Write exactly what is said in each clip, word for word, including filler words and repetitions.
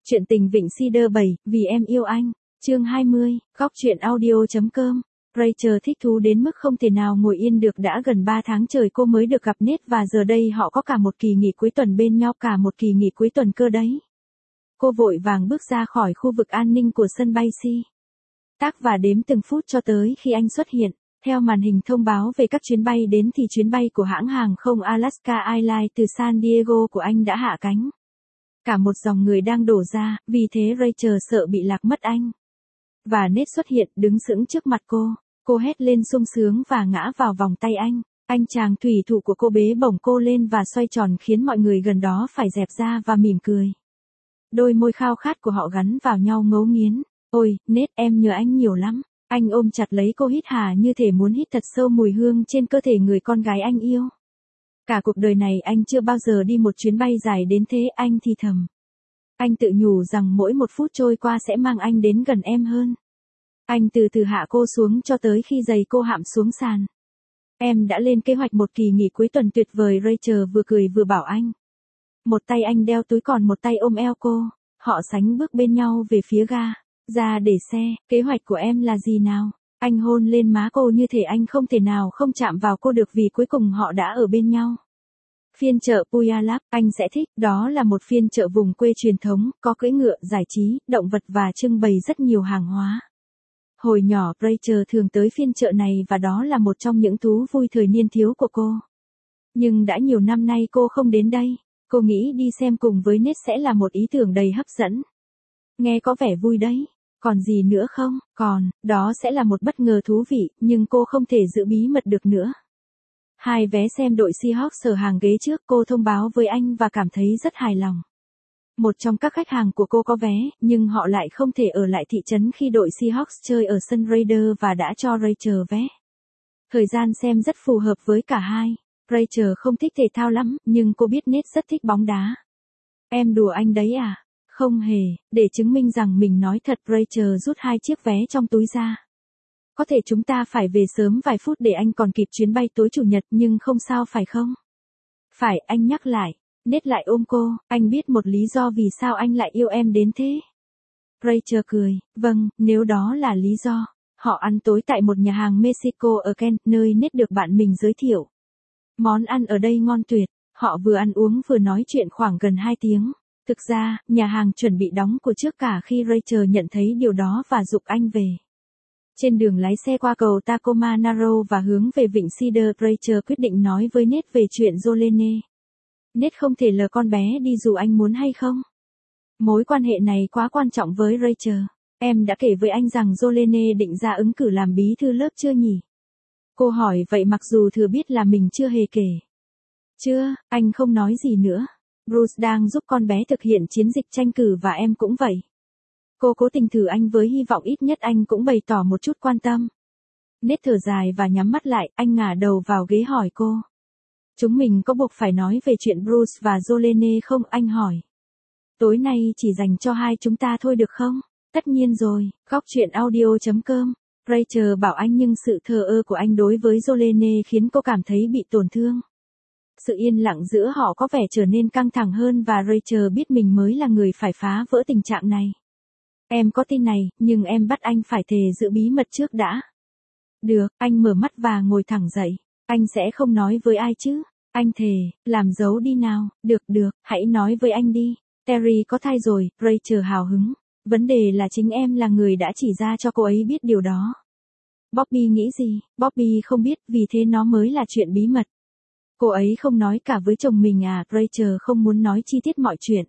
Chuyện tình Vịnh Cedar bảy, vì em yêu anh. Chương hai mươi, góc truyện audio.com. Rachel thích thú đến mức không thể nào ngồi yên được, đã gần ba tháng trời cô mới được gặp Nate và giờ đây họ có cả một kỳ nghỉ cuối tuần bên nhau, cả một kỳ nghỉ cuối tuần cơ đấy. Cô vội vàng bước ra khỏi khu vực an ninh của sân bay C. Tác và đếm từng phút cho tới khi anh xuất hiện. Theo màn hình thông báo về các chuyến bay đến thì chuyến bay của hãng hàng không Alaska Airlines từ San Diego của anh đã hạ cánh. Cả một dòng người đang đổ ra, vì thế Rachel sợ bị lạc mất anh. Và Nate xuất hiện, đứng sững trước mặt cô. Cô hét lên sung sướng và ngã vào vòng tay anh. Anh chàng thủy thủ của cô bế bổng cô lên và xoay tròn khiến mọi người gần đó phải dẹp ra và mỉm cười. Đôi môi khao khát của họ gắn vào nhau ngấu nghiến. Ôi, Nate, em nhớ anh nhiều lắm. Anh ôm chặt lấy cô hít hà như thể muốn hít thật sâu mùi hương trên cơ thể người con gái anh yêu. Cả cuộc đời này anh chưa bao giờ đi một chuyến bay dài đến thế, anh thì thầm. Anh tự nhủ rằng mỗi một phút trôi qua sẽ mang anh đến gần em hơn. Anh từ từ hạ cô xuống cho tới khi giày cô hạm xuống sàn. Em đã lên kế hoạch một kỳ nghỉ cuối tuần tuyệt vời, Rachel vừa cười vừa bảo anh. Một tay anh đeo túi còn một tay ôm eo cô. Họ sánh bước bên nhau về phía ga. Ra để xe, kế hoạch của em là gì nào? Anh hôn lên má cô như thể anh không thể nào không chạm vào cô được vì cuối cùng họ đã ở bên nhau. Phiên chợ Puyallup, anh sẽ thích, đó là một phiên chợ vùng quê truyền thống, có cưỡi ngựa, giải trí, động vật và trưng bày rất nhiều hàng hóa. Hồi nhỏ, Rachel thường tới phiên chợ này và đó là một trong những thú vui thời niên thiếu của cô. Nhưng đã nhiều năm nay cô không đến đây, cô nghĩ đi xem cùng với Nate sẽ là một ý tưởng đầy hấp dẫn. Nghe có vẻ vui đấy. Còn gì nữa không? Còn, đó sẽ là một bất ngờ thú vị, nhưng cô không thể giữ bí mật được nữa. Hai vé xem đội Seahawks ở hàng ghế trước, cô thông báo với anh và cảm thấy rất hài lòng. Một trong các khách hàng của cô có vé, nhưng họ lại không thể ở lại thị trấn khi đội Seahawks chơi ở sân Raider và đã cho Rachel vé. Thời gian xem rất phù hợp với cả hai. Rachel không thích thể thao lắm, nhưng cô biết Nate rất thích bóng đá. Em đùa anh đấy à? Không hề, để chứng minh rằng mình nói thật, Rachel rút hai chiếc vé trong túi ra. Có thể chúng ta phải về sớm vài phút để anh còn kịp chuyến bay tối chủ nhật, nhưng không sao phải không? Phải, anh nhắc lại. Nate lại ôm cô, anh biết một lý do vì sao anh lại yêu em đến thế. Rachel cười, vâng, nếu đó là lý do. Họ ăn tối tại một nhà hàng Mexico ở Kent, nơi Nate được bạn mình giới thiệu. Món ăn ở đây ngon tuyệt, họ vừa ăn uống vừa nói chuyện khoảng gần hai tiếng. Thực ra, nhà hàng chuẩn bị đóng của trước cả khi Rachel nhận thấy điều đó và giục anh về. Trên đường lái xe qua cầu Tacoma Narrow và hướng về Vịnh Cedar, Rachel quyết định nói với Nate về chuyện Jolene. Nate không thể lờ con bé đi dù anh muốn hay không. Mối quan hệ này quá quan trọng với Rachel. Em đã kể với anh rằng Jolene định ra ứng cử làm bí thư lớp chưa nhỉ? Cô hỏi vậy mặc dù thừa biết là mình chưa hề kể. Chưa, anh không nói gì nữa. Bruce đang giúp con bé thực hiện chiến dịch tranh cử và em cũng vậy. Cô cố tình thử anh với hy vọng ít nhất anh cũng bày tỏ một chút quan tâm. Nate thở dài và nhắm mắt lại, anh ngả đầu vào ghế hỏi cô. Chúng mình có buộc phải nói về chuyện Bruce và Jolene không, anh hỏi. Tối nay chỉ dành cho hai chúng ta thôi được không? Tất nhiên rồi, góc truyện audio.com. Rachel bảo anh nhưng sự thờ ơ của anh đối với Jolene khiến cô cảm thấy bị tổn thương. Sự yên lặng giữa họ có vẻ trở nên căng thẳng hơn và Rachel biết mình mới là người phải phá vỡ tình trạng này. Em có tin này, nhưng em bắt anh phải thề giữ bí mật trước đã. Được, anh mở mắt và ngồi thẳng dậy. Anh sẽ không nói với ai chứ. Anh thề, làm dấu đi nào. Được được, hãy nói với anh đi. Terry có thai rồi, Rachel hào hứng. Vấn đề là chính em là người đã chỉ ra cho cô ấy biết điều đó. Bobby nghĩ gì? Bobby không biết, vì thế nó mới là chuyện bí mật. Cô ấy không nói cả với chồng mình à? Rachel không muốn nói chi tiết mọi chuyện.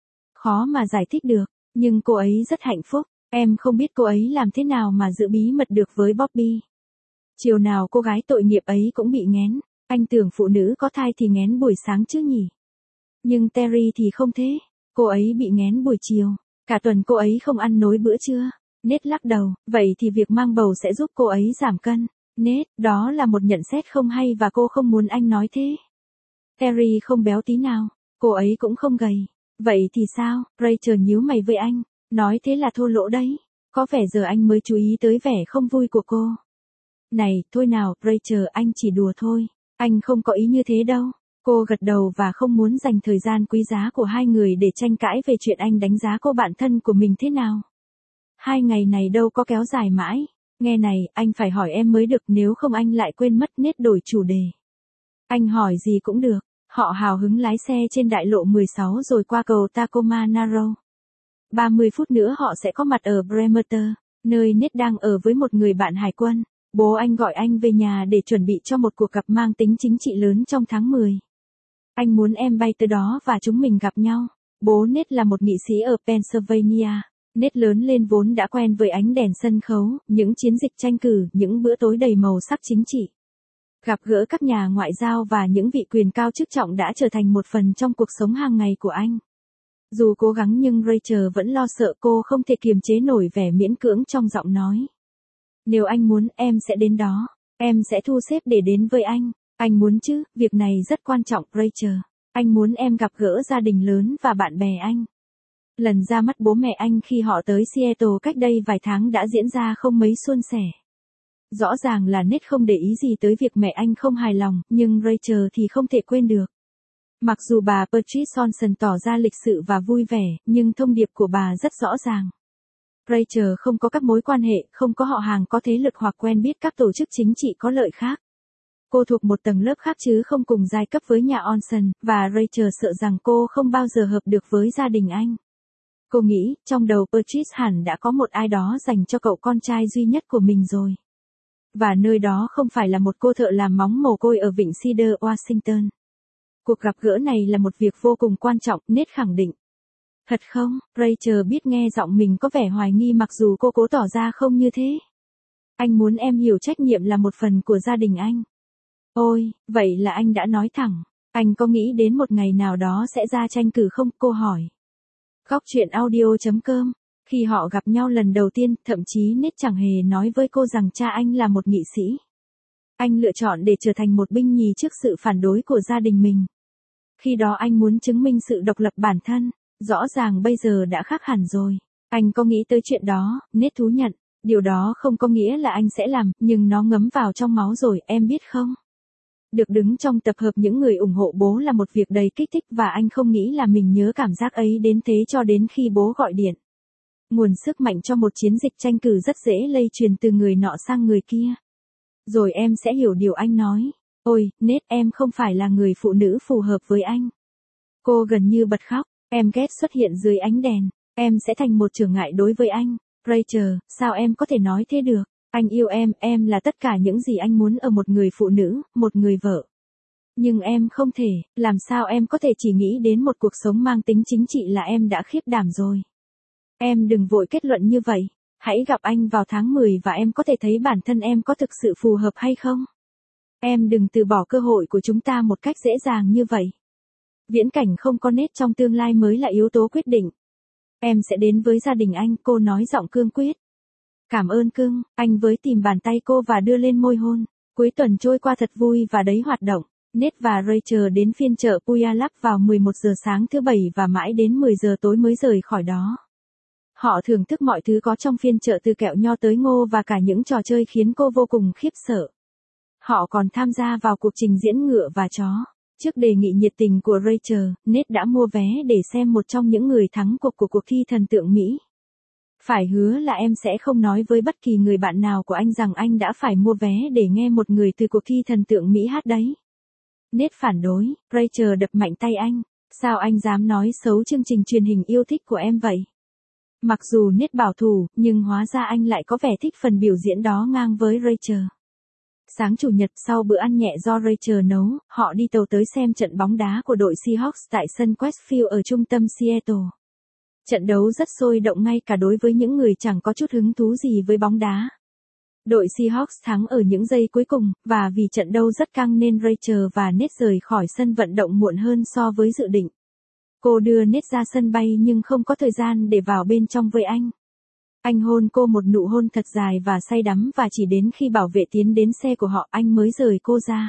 Khó mà giải thích được, nhưng cô ấy rất hạnh phúc. Em không biết cô ấy làm thế nào mà giữ bí mật được với Bobby. Chiều nào cô gái tội nghiệp ấy cũng bị nghén. Anh tưởng phụ nữ có thai thì nghén buổi sáng chứ nhỉ? Nhưng Terry thì không thế. Cô ấy bị nghén buổi chiều. Cả tuần cô ấy không ăn nối bữa trưa. Nate lắc đầu, vậy thì việc mang bầu sẽ giúp cô ấy giảm cân. Nate, đó là một nhận xét không hay và cô không muốn anh nói thế. Terry không béo tí nào, cô ấy cũng không gầy. Vậy thì sao? Rachel nhíu mày với anh, nói thế là thô lỗ đấy. Có vẻ giờ anh mới chú ý tới vẻ không vui của cô. Này, thôi nào, Rachel, anh chỉ đùa thôi. Anh không có ý như thế đâu. Cô gật đầu và không muốn dành thời gian quý giá của hai người để tranh cãi về chuyện anh đánh giá cô bạn thân của mình thế nào. Hai ngày này đâu có kéo dài mãi. Nghe này, anh phải hỏi em mới được, nếu không anh lại quên mất. Nết đổi chủ đề. Anh hỏi gì cũng được. Họ hào hứng lái xe trên đại lộ mười sáu rồi qua cầu Tacoma Narrow. ba mươi phút nữa họ sẽ có mặt ở Bremerton, nơi Nết đang ở với một người bạn hải quân. Bố anh gọi anh về nhà để chuẩn bị cho một cuộc gặp mang tính chính trị lớn trong tháng mười. Anh muốn em bay tới đó và chúng mình gặp nhau. Bố Nết là một nghị sĩ ở Pennsylvania. Nết lớn lên vốn đã quen với ánh đèn sân khấu, những chiến dịch tranh cử, những bữa tối đầy màu sắc chính trị. Gặp gỡ các nhà ngoại giao và những vị quyền cao chức trọng đã trở thành một phần trong cuộc sống hàng ngày của anh. Dù cố gắng nhưng Rachel vẫn lo sợ cô không thể kiềm chế nổi vẻ miễn cưỡng trong giọng nói. Nếu anh muốn, em sẽ đến đó. Em sẽ thu xếp để đến với anh. Anh muốn chứ, việc này rất quan trọng, Rachel. Anh muốn em gặp gỡ gia đình lớn và bạn bè anh. Lần ra mắt bố mẹ anh khi họ tới Seattle cách đây vài tháng đã diễn ra không mấy suôn sẻ. Rõ ràng là Nết không để ý gì tới việc mẹ anh không hài lòng, nhưng Rachel thì không thể quên được. Mặc dù bà Patrice Johnson tỏ ra lịch sự và vui vẻ, nhưng thông điệp của bà rất rõ ràng. Rachel không có các mối quan hệ, không có họ hàng có thế lực hoặc quen biết các tổ chức chính trị có lợi khác. Cô thuộc một tầng lớp khác chứ không cùng giai cấp với nhà Olsen, và Rachel sợ rằng cô không bao giờ hợp được với gia đình anh. Cô nghĩ, trong đầu Patrice hẳn đã có một ai đó dành cho cậu con trai duy nhất của mình rồi. Và nơi đó không phải là một cô thợ làm móng mồ côi ở vịnh Cedar, Washington. Cuộc gặp gỡ này là một việc vô cùng quan trọng, Nết khẳng định. Thật không? Rachel biết nghe giọng mình có vẻ hoài nghi mặc dù cô cố tỏ ra không như thế. Anh muốn em hiểu trách nhiệm là một phần của gia đình anh. Ôi, vậy là anh đã nói thẳng. Anh có nghĩ đến một ngày nào đó sẽ ra tranh cử không? Cô hỏi. Góc chuyện audio chấm com. Khi họ gặp nhau lần đầu tiên, thậm chí Nết chẳng hề nói với cô rằng cha anh là một nghị sĩ. Anh lựa chọn để trở thành một binh nhì trước sự phản đối của gia đình mình. Khi đó anh muốn chứng minh sự độc lập bản thân. Rõ ràng bây giờ đã khác hẳn rồi. Anh có nghĩ tới chuyện đó, Nết thú nhận. Điều đó không có nghĩa là anh sẽ làm, nhưng nó ngấm vào trong máu rồi, em biết không? Được đứng trong tập hợp những người ủng hộ bố là một việc đầy kích thích và anh không nghĩ là mình nhớ cảm giác ấy đến thế cho đến khi bố gọi điện. Nguồn sức mạnh cho một chiến dịch tranh cử rất dễ lây truyền từ người nọ sang người kia. Rồi em sẽ hiểu điều anh nói. Ôi, Nết, em không phải là người phụ nữ phù hợp với anh. Cô gần như bật khóc. Em ghét xuất hiện dưới ánh đèn. Em sẽ thành một trở ngại đối với anh. Rachel, sao em có thể nói thế được? Anh yêu em, em là tất cả những gì anh muốn ở một người phụ nữ, một người vợ. Nhưng em không thể, làm sao em có thể chỉ nghĩ đến một cuộc sống mang tính chính trị là em đã khiếp đảm rồi. Em đừng vội kết luận như vậy. Hãy gặp anh vào tháng mười và em có thể thấy bản thân em có thực sự phù hợp hay không. Em đừng từ bỏ cơ hội của chúng ta một cách dễ dàng như vậy. Viễn cảnh không có Nết trong tương lai mới là yếu tố quyết định. Em sẽ đến với gia đình anh, cô nói giọng cương quyết. Cảm ơn cưng, anh với tìm bàn tay cô và đưa lên môi hôn. Cuối tuần trôi qua thật vui và đầy hoạt động. Nết và Rachel đến phiên chợ Puyallup vào mười một giờ sáng thứ bảy và mãi đến mười giờ tối mới rời khỏi đó. Họ thưởng thức mọi thứ có trong phiên chợ từ kẹo nho tới ngô và cả những trò chơi khiến cô vô cùng khiếp sợ. Họ còn tham gia vào cuộc trình diễn ngựa và chó. Trước đề nghị nhiệt tình của Rachel, Nết đã mua vé để xem một trong những người thắng cuộc của cuộc thi thần tượng Mỹ. Phải hứa là em sẽ không nói với bất kỳ người bạn nào của anh rằng anh đã phải mua vé để nghe một người từ cuộc thi thần tượng Mỹ hát đấy. Nết phản đối, Rachel đập mạnh tay anh. Sao anh dám nói xấu chương trình truyền hình yêu thích của em vậy? Mặc dù Nết bảo thủ, nhưng hóa ra anh lại có vẻ thích phần biểu diễn đó ngang với Rachel. Sáng Chủ nhật sau bữa ăn nhẹ do Rachel nấu, họ đi tàu tới xem trận bóng đá của đội Seahawks tại sân Westfield ở trung tâm Seattle. Trận đấu rất sôi động ngay cả đối với những người chẳng có chút hứng thú gì với bóng đá. Đội Seahawks thắng ở những giây cuối cùng, và vì trận đấu rất căng nên Rachel và Nết rời khỏi sân vận động muộn hơn so với dự định. Cô đưa Nết ra sân bay nhưng không có thời gian để vào bên trong với anh. Anh hôn cô một nụ hôn thật dài và say đắm và chỉ đến khi bảo vệ tiến đến xe của họ anh mới rời cô ra.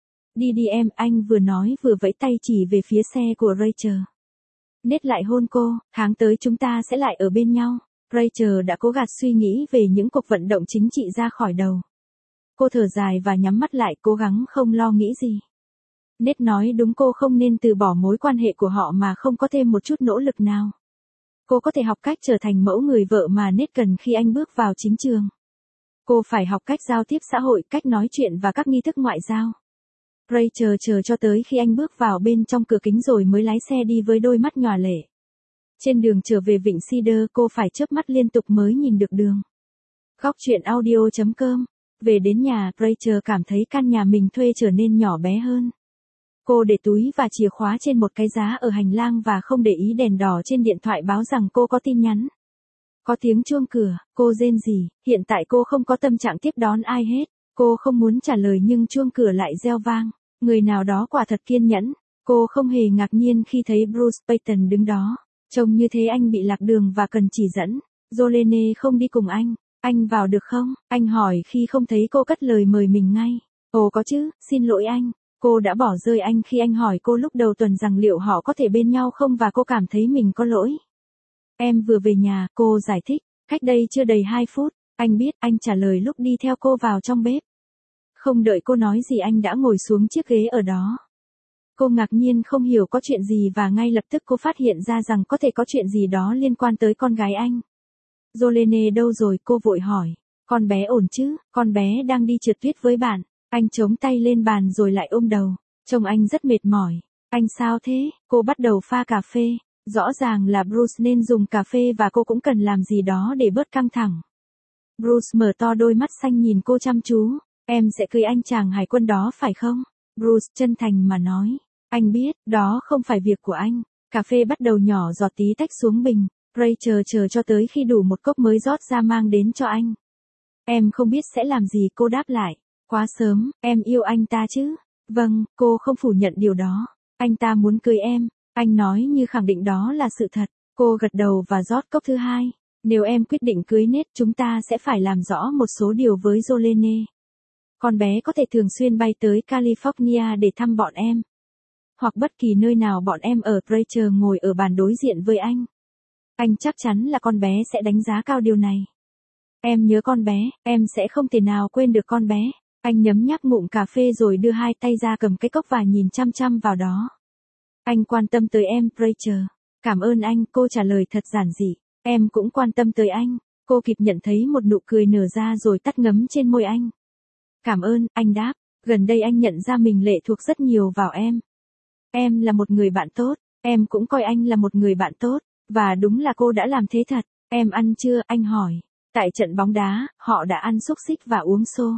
Đi đi em, anh vừa nói vừa vẫy tay chỉ về phía xe của Rachel. Nết lại hôn cô, tháng tới chúng ta sẽ lại ở bên nhau. Rachel đã cố gạt suy nghĩ về những cuộc vận động chính trị ra khỏi đầu. Cô thở dài và nhắm mắt lại cố gắng không lo nghĩ gì. Ned nói đúng, cô không nên từ bỏ mối quan hệ của họ mà không có thêm một chút nỗ lực nào. Cô có thể học cách trở thành mẫu người vợ mà Ned cần khi anh bước vào chính trường. Cô phải học cách giao tiếp xã hội, cách nói chuyện và các nghi thức ngoại giao. Rachel chờ cho tới khi anh bước vào bên trong cửa kính rồi mới lái xe đi với đôi mắt nhòa lệ. Trên đường trở về Vịnh Cedar cô phải chớp mắt liên tục mới nhìn được đường. Góc chuyện audio chấm com. Về đến nhà, Rachel cảm thấy căn nhà mình thuê trở nên nhỏ bé hơn. Cô để túi và chìa khóa trên một cái giá ở hành lang và không để ý đèn đỏ trên điện thoại báo rằng cô có tin nhắn. Có tiếng chuông cửa, cô rên rỉ, hiện tại cô không có tâm trạng tiếp đón ai hết. Cô không muốn trả lời nhưng chuông cửa lại reo vang. Người nào đó quả thật kiên nhẫn. Cô không hề ngạc nhiên khi thấy Bruce Payton đứng đó. Trông như thế anh bị lạc đường và cần chỉ dẫn. Jolene không đi cùng anh. Anh vào được không? Anh hỏi khi không thấy cô cất lời mời mình ngay. Ồ có chứ, xin lỗi anh. Cô đã bỏ rơi anh khi anh hỏi cô lúc đầu tuần rằng liệu họ có thể bên nhau không và cô cảm thấy mình có lỗi. Em vừa về nhà, cô giải thích. Cách đây chưa đầy hai phút. Anh biết, anh trả lời lúc đi theo cô vào trong bếp. Không đợi cô nói gì anh đã ngồi xuống chiếc ghế ở đó. Cô ngạc nhiên không hiểu có chuyện gì và ngay lập tức cô phát hiện ra rằng có thể có chuyện gì đó liên quan tới con gái anh. Jolene đâu rồi? Cô vội hỏi. Con bé ổn chứ, con bé đang đi trượt tuyết với bạn. Anh chống tay lên bàn rồi lại ôm đầu. Trông anh rất mệt mỏi. Anh sao thế? Cô bắt đầu pha cà phê. Rõ ràng là Bruce nên dùng cà phê và cô cũng cần làm gì đó để bớt căng thẳng. Bruce mở to đôi mắt xanh nhìn cô chăm chú. Em sẽ cưới anh chàng hải quân đó phải không? Bruce chân thành mà nói. Anh biết, đó không phải việc của anh. Cà phê bắt đầu nhỏ giọt tí tách xuống bình. Rachel chờ cho tới khi đủ một cốc mới rót ra mang đến cho anh. Em không biết sẽ làm gì, cô đáp lại. Quá sớm, em yêu anh ta chứ? Vâng, cô không phủ nhận điều đó. Anh ta muốn cưới em. Anh nói như khẳng định đó là sự thật. Cô gật đầu và rót cốc thứ hai. Nếu em quyết định cưới Ned, chúng ta sẽ phải làm rõ một số điều với Jolene. Con bé có thể thường xuyên bay tới California để thăm bọn em. Hoặc bất kỳ nơi nào bọn em ở. Rachel ngồi ở bàn đối diện với anh. Anh chắc chắn là con bé sẽ đánh giá cao điều này. Em nhớ con bé, em sẽ không thể nào quên được con bé. Anh nhấm nháp ngụm cà phê rồi đưa hai tay ra cầm cái cốc và nhìn chăm chăm vào đó. Anh quan tâm tới em, Rachel. Cảm ơn anh, cô trả lời thật giản dị. Em cũng quan tâm tới anh. Cô kịp nhận thấy một nụ cười nở ra rồi tắt ngấm trên môi anh. Cảm ơn, anh đáp. Gần đây anh nhận ra mình lệ thuộc rất nhiều vào em. Em là một người bạn tốt. Em cũng coi anh là một người bạn tốt. Và đúng là cô đã làm thế thật. Em ăn chưa? Anh hỏi. Tại trận bóng đá, họ đã ăn xúc xích và uống xô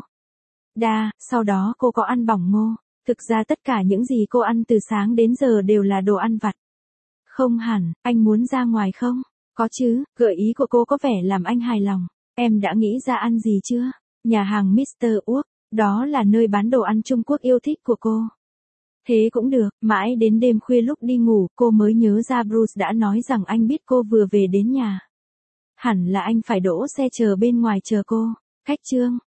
đa, sau đó cô có ăn bỏng ngô. Thực ra tất cả những gì cô ăn từ sáng đến giờ đều là đồ ăn vặt. Không hẳn, anh muốn ra ngoài không? Có chứ, gợi ý của cô có vẻ làm anh hài lòng. Em đã nghĩ ra ăn gì chưa? Nhà hàng mít tơ Uốc, đó là nơi bán đồ ăn Trung Quốc yêu thích của cô. Thế cũng được, mãi đến đêm khuya lúc đi ngủ, cô mới nhớ ra Bruce đã nói rằng anh biết cô vừa về đến nhà. Hẳn là anh phải đỗ xe chờ bên ngoài chờ cô. Cách chương